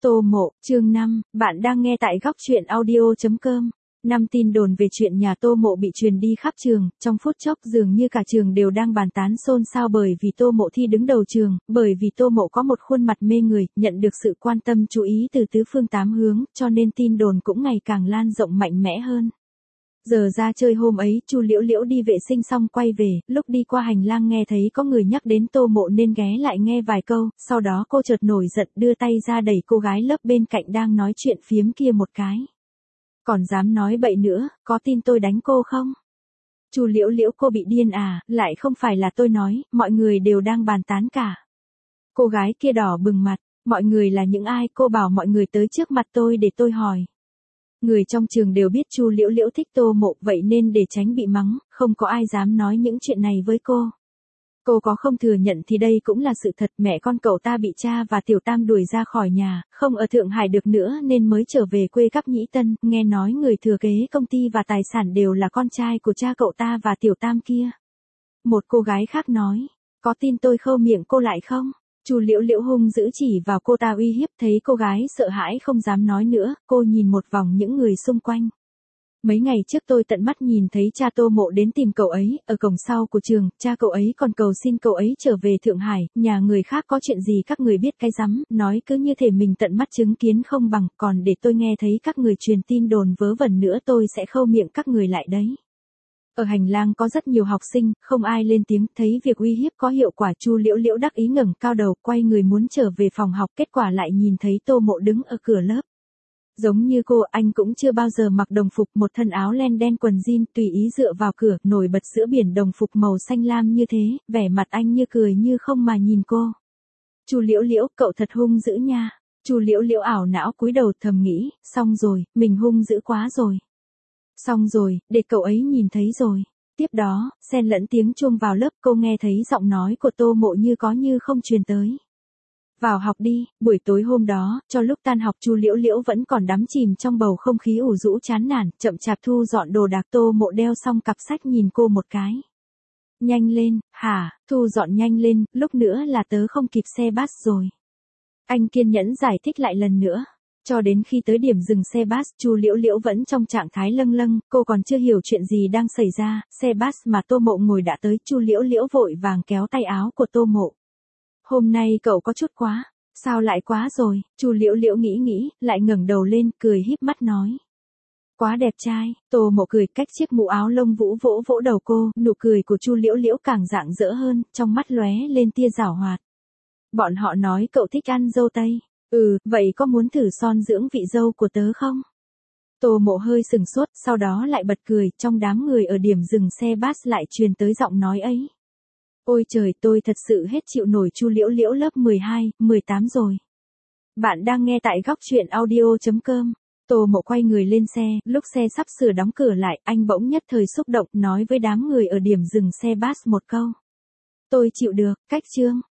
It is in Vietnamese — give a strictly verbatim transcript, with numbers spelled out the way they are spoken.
Tô Mộ, chương năm, bạn đang nghe tại góc truyện audio chấm com. Năm tin đồn về chuyện nhà Tô Mộ bị truyền đi khắp trường, trong phút chốc dường như cả trường đều đang bàn tán xôn xao bởi vì Tô Mộ thi đứng đầu trường, bởi vì Tô Mộ có một khuôn mặt mê người, nhận được sự quan tâm chú ý từ tứ phương tám hướng, cho nên tin đồn cũng ngày càng lan rộng mạnh mẽ hơn. Giờ ra chơi hôm ấy, Chu Liễu Liễu đi vệ sinh xong quay về, lúc đi qua hành lang nghe thấy có người nhắc đến Tô Mộ nên ghé lại nghe vài câu, sau đó cô chợt nổi giận đưa tay ra đẩy cô gái lớp bên cạnh đang nói chuyện phiếm kia một cái. Còn dám nói bậy nữa, có tin tôi đánh cô không? Chu Liễu Liễu, cô bị điên à, lại không phải là tôi nói, mọi người đều đang bàn tán cả. Cô gái kia đỏ bừng mặt, mọi người là những ai? Cô bảo mọi người tới trước mặt tôi để tôi hỏi. Người trong trường đều biết Chu Liễu Liễu thích Tô Mộ, vậy nên để tránh bị mắng, không có ai dám nói những chuyện này với cô. Cô có không thừa nhận thì đây cũng là sự thật, mẹ con cậu ta bị cha và Tiểu Tam đuổi ra khỏi nhà, không ở Thượng Hải được nữa nên mới trở về quê Cáp Nhĩ Tân, nghe nói người thừa kế công ty và tài sản đều là con trai của cha cậu ta và Tiểu Tam kia. Một cô gái khác nói, có tin tôi khâu miệng cô lại không? Chu Liễu Liễu hung dữ chỉ vào cô ta uy hiếp, thấy cô gái sợ hãi không dám nói nữa, cô nhìn một vòng những người xung quanh. Mấy ngày trước tôi tận mắt nhìn thấy cha Tô Mộ đến tìm cậu ấy, ở cổng sau của trường, cha cậu ấy còn cầu xin cậu ấy trở về Thượng Hải, nhà người khác có chuyện gì các người biết cái rắm, nói cứ như thể mình tận mắt chứng kiến không bằng, còn để tôi nghe thấy các người truyền tin đồn vớ vẩn nữa tôi sẽ khâu miệng các người lại đấy. Ở hành lang có rất nhiều học sinh, không ai lên tiếng, thấy việc uy hiếp có hiệu quả, Chu Liễu Liễu đắc ý ngẩng cao đầu, quay người muốn trở về phòng học, kết quả lại nhìn thấy Tô Mộ đứng ở cửa lớp. Giống như cô, anh cũng chưa bao giờ mặc đồng phục, một thân áo len đen quần jean, tùy ý dựa vào cửa, nổi bật giữa biển đồng phục màu xanh lam như thế, vẻ mặt anh như cười như không mà nhìn cô. Chu Liễu Liễu, cậu thật hung dữ nha. Chu Liễu Liễu ảo não cúi đầu thầm nghĩ, xong rồi, mình hung dữ quá rồi. Xong rồi, để cậu ấy nhìn thấy rồi. Tiếp đó, xen lẫn tiếng chuông vào lớp, cô nghe thấy giọng nói của Tô Mộ như có như không truyền tới. Vào học đi. Buổi tối hôm đó, cho lúc tan học Chu Liễu Liễu vẫn còn đắm chìm trong bầu không khí ủ rũ chán nản, chậm chạp thu dọn đồ đạc. Tô Mộ đeo xong cặp sách nhìn cô một cái. Nhanh lên, hả, thu dọn nhanh lên, lúc nữa là tớ không kịp xe bus rồi. Anh kiên nhẫn giải thích lại lần nữa. Cho đến khi tới điểm dừng xe bus, Chu Liễu Liễu vẫn trong trạng thái lâng lâng, cô còn chưa hiểu chuyện gì đang xảy ra, xe bus mà Tô Mộ ngồi đã tới, Chu Liễu Liễu vội vàng kéo tay áo của Tô Mộ. Hôm nay cậu có chút quá, sao lại quá rồi? Chu Liễu Liễu nghĩ nghĩ, lại ngẩng đầu lên, cười híp mắt nói. Quá đẹp trai. Tô Mộ cười, cách chiếc mũ áo lông vũ vỗ vỗ đầu cô, nụ cười của Chu Liễu Liễu càng rạng rỡ hơn, trong mắt lóe lên tia giảo hoạt. Bọn họ nói cậu thích ăn dâu tây. Ừ, vậy có muốn thử son dưỡng vị dâu của tớ không? Tô Mộ hơi sừng sốt, sau đó lại bật cười, trong đám người ở điểm dừng xe bus lại truyền tới giọng nói ấy. Ôi trời, tôi thật sự hết chịu nổi Chu Liễu Liễu lớp mười hai, mười tám rồi. Bạn đang nghe tại góc truyện audio chấm com. Tô Mộ quay người lên xe, lúc xe sắp sửa đóng cửa lại, anh bỗng nhất thời xúc động, nói với đám người ở điểm dừng xe bus một câu. Tôi chịu được, cách chương.